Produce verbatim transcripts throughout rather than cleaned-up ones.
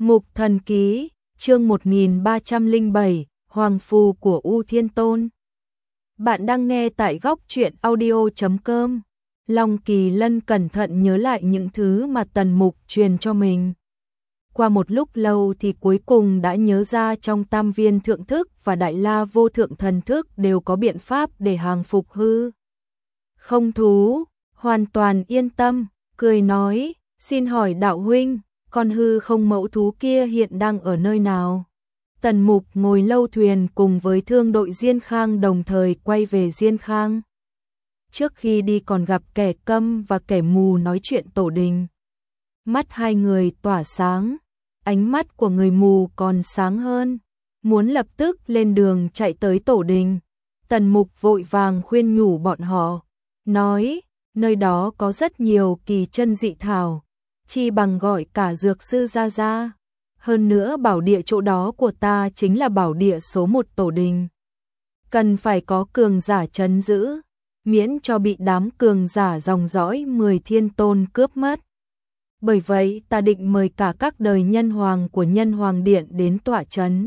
Mục Thần Ký, chương một nghìn ba trăm lẻ bảy, Hoàng phù của U Thiên Tôn. Bạn đang nghe tại góc truyện audio chấm com. Long Kỳ Lân cẩn thận nhớ lại những thứ mà Tần Mục truyền cho mình. Qua một lúc lâu thì cuối cùng đã nhớ ra trong Tam Viên Thượng Thức và Đại La Vô Thượng Thần Thức đều có biện pháp để hàng phục hư không thú, hoàn toàn yên tâm, cười nói, xin hỏi đạo huynh, con hư không mẫu thú kia hiện đang ở nơi nào? Tần Mục ngồi lâu thuyền cùng với thương đội Diên Khang đồng thời quay về Diên Khang. Trước khi đi còn gặp kẻ câm và kẻ mù nói chuyện tổ đình. Mắt hai người tỏa sáng, ánh mắt của người mù còn sáng hơn, muốn lập tức lên đường chạy tới tổ đình. Tần Mục vội vàng khuyên nhủ bọn họ, nói, nơi đó có rất nhiều kỳ chân dị thảo, chi bằng gọi cả dược sư ra ra. Hơn nữa bảo địa chỗ đó của ta chính là bảo địa số một tổ đình. Cần phải có cường giả trấn giữ, miễn cho bị đám cường giả dòng dõi mười thiên tôn cướp mất. Bởi vậy ta định mời cả các đời nhân hoàng của nhân hoàng điện đến tọa trấn.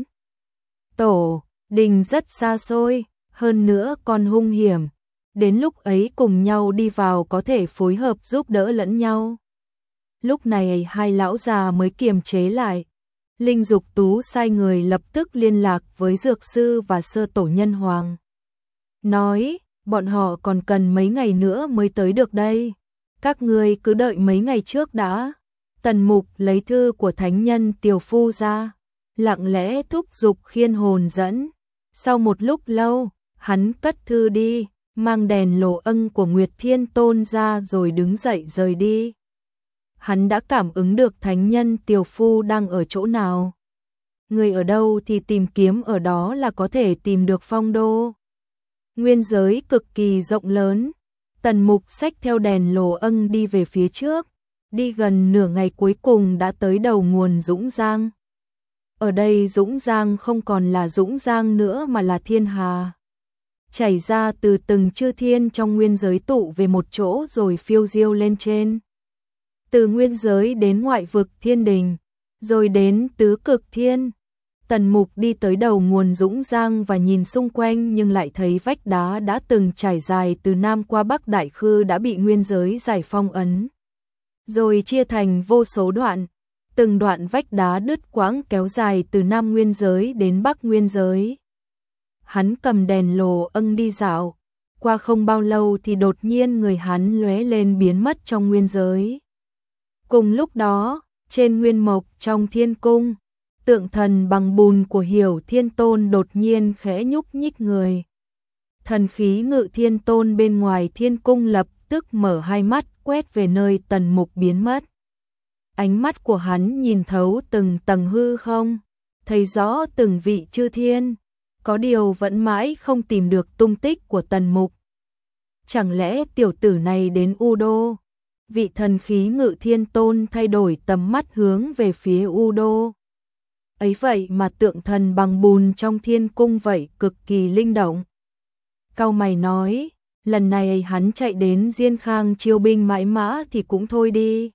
Tổ đình rất xa xôi, hơn nữa còn hung hiểm. Đến lúc ấy cùng nhau đi vào có thể phối hợp giúp đỡ lẫn nhau. Lúc này hai lão già mới kiềm chế lại. Linh Dục Tú sai người lập tức liên lạc với dược sư và sơ tổ nhân hoàng. Nói, bọn họ còn cần mấy ngày nữa mới tới được đây. Các ngươi cứ đợi mấy ngày trước đã. Tần Mục lấy thư của thánh nhân Tiều Phu ra, lặng lẽ thúc giục khiên hồn dẫn. Sau một lúc lâu, hắn cất thư đi, mang đèn lồ ân của Nguyệt Thiên Tôn ra rồi đứng dậy rời đi. Hắn đã cảm ứng được thánh nhân Tiều Phu đang ở chỗ nào. Người ở đâu thì tìm kiếm ở đó là có thể tìm được phong đô. Nguyên giới cực kỳ rộng lớn. Tần Mục xách theo đèn lồ ân đi về phía trước. Đi gần nửa ngày cuối cùng đã tới đầu nguồn Dũng Giang. Ở đây Dũng Giang không còn là Dũng Giang nữa mà là thiên hà. Chảy ra từ từng chư thiên trong nguyên giới tụ về một chỗ rồi phiêu diêu lên trên. Từ nguyên giới đến ngoại vực thiên đình, rồi đến tứ cực thiên. Tần Mục đi tới đầu nguồn Dũng Giang và nhìn xung quanh nhưng lại thấy vách đá đã từng trải dài từ Nam qua Bắc Đại Khư đã bị nguyên giới giải phong ấn. Rồi chia thành vô số đoạn, từng đoạn vách đá đứt quãng kéo dài từ Nam nguyên giới đến Bắc nguyên giới. Hắn cầm đèn lồ ân đi dạo, qua không bao lâu thì đột nhiên người hắn lóe lên biến mất trong nguyên giới. Cùng lúc đó, trên nguyên mộc trong thiên cung, tượng thần bằng bùn của Hiểu Thiên Tôn đột nhiên khẽ nhúc nhích người. Thần khí Ngự Thiên Tôn bên ngoài thiên cung lập tức mở hai mắt quét về nơi Tần Mục biến mất. Ánh mắt của hắn nhìn thấu từng tầng hư không, thấy rõ từng vị chư thiên, có điều vẫn mãi không tìm được tung tích của Tần Mục. Chẳng lẽ tiểu tử này đến U Đô? Vị thần khí Ngự Thiên Tôn thay đổi tầm mắt hướng về phía U Đô. Ấy vậy mà tượng thần bằng bùn trong thiên cung vậy cực kỳ linh động. Cau mày nói, lần này hắn chạy đến Diên Khang chiêu binh mãi mã thì cũng thôi đi.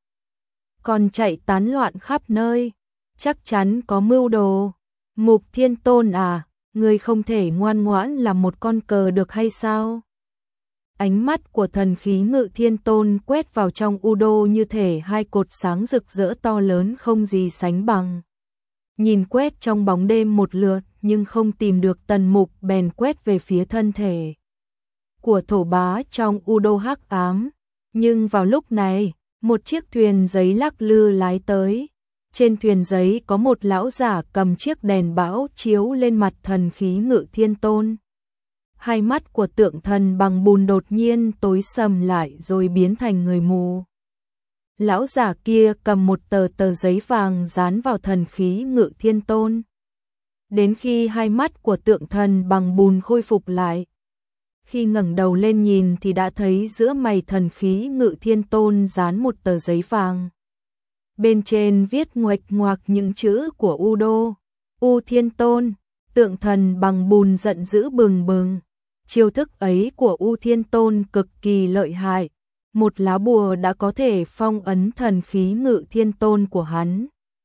Còn chạy tán loạn khắp nơi, chắc chắn có mưu đồ. Mục Thiên Tôn à, ngươi không thể ngoan ngoãn làm một con cờ được hay sao? Ánh mắt của thần khí Ngự Thiên Tôn quét vào trong U Đô như thể hai cột sáng rực rỡ to lớn không gì sánh bằng. Nhìn quét trong bóng đêm một lượt nhưng không tìm được Tần Mục bèn quét về phía thân thể của thổ bá trong U Đô hắc ám. Nhưng vào lúc này, một chiếc thuyền giấy lắc lư lái tới. Trên thuyền giấy có một lão giả cầm chiếc đèn bão chiếu lên mặt thần khí Ngự Thiên Tôn. Hai mắt của tượng thần bằng bùn đột nhiên tối sầm lại rồi biến thành người mù. Lão giả kia cầm một tờ tờ giấy vàng dán vào thần khí Ngự Thiên Tôn. Đến khi hai mắt của tượng thần bằng bùn khôi phục lại, khi ngẩng đầu lên nhìn thì đã thấy giữa mày thần khí Ngự Thiên Tôn dán một tờ giấy vàng. Bên trên viết ngoạch ngoạc những chữ của U Đô. U Thiên Tôn, tượng thần bằng bùn giận dữ bừng bừng. Chiêu thức ấy của U Thiên Tôn cực kỳ lợi hại. Một lá bùa đã có thể phong ấn thần khí Ngự Thiên Tôn của hắn.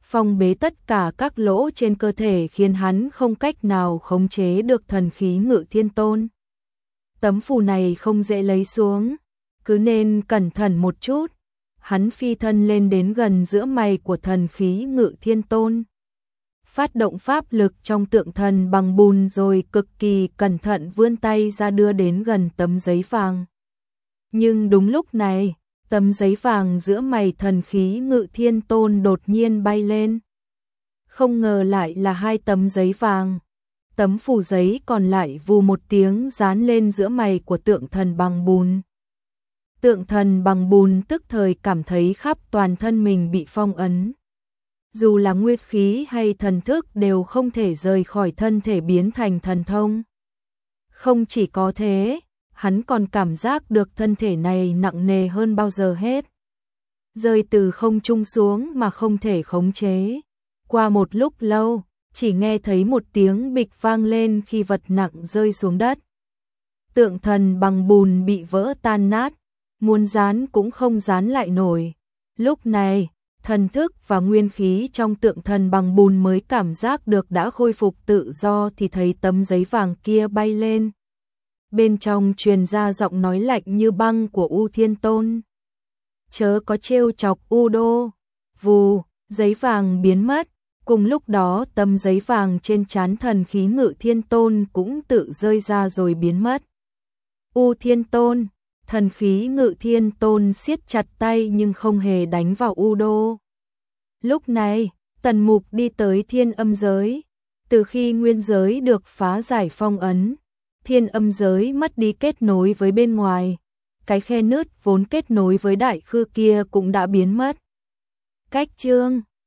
phong bế tất cả các lỗ trên cơ thể khiến hắn không cách nào khống chế được thần khí Ngự Thiên Tôn. Tấm phù này không dễ lấy xuống, cứ nên cẩn thận một chút. Hắn phi thân lên đến gần giữa mày của thần khí Ngự Thiên Tôn, phát động pháp lực trong tượng thần bằng bùn rồi cực kỳ cẩn thận vươn tay ra đưa đến gần tấm giấy vàng. Nhưng đúng lúc này, tấm giấy vàng giữa mày thần khí Ngự Thiên Tôn đột nhiên bay lên. Không ngờ lại là hai tấm giấy vàng. Tấm phù giấy còn lại vù một tiếng dán lên giữa mày của tượng thần bằng bùn. Tượng thần bằng bùn tức thời cảm thấy khắp toàn thân mình bị phong ấn. Dù là nguyên khí hay thần thức đều không thể rời khỏi thân thể biến thành thần thông. Không chỉ có thế, hắn còn cảm giác được thân thể này nặng nề hơn bao giờ hết. Rơi từ không trung xuống mà không thể khống chế. Qua một lúc lâu, chỉ nghe thấy một tiếng bịch vang lên khi vật nặng rơi xuống đất. Tượng thần bằng bùn bị vỡ tan nát, muốn dán cũng không dán lại nổi. Lúc này, thần thức và nguyên khí trong tượng thần bằng bùn mới cảm giác được đã khôi phục tự do thì thấy tấm giấy vàng kia bay lên. Bên trong truyền ra giọng nói lạnh như băng của U Thiên Tôn. Chớ có trêu chọc U Đô. Vù, giấy vàng biến mất. Cùng lúc đó tấm giấy vàng trên trán thần khí Ngự Thiên Tôn cũng tự rơi ra rồi biến mất. U Thiên Tôn, thần khí Ngự Thiên Tôn siết chặt tay nhưng không hề đánh vào U Đô. Lúc này, Tần Mục đi tới Thiên Âm giới. Từ khi nguyên giới được phá giải phong ấn, Thiên Âm giới mất đi kết nối với bên ngoài. Cái khe nứt vốn kết nối với đại khư kia cũng đã biến mất. Cách chương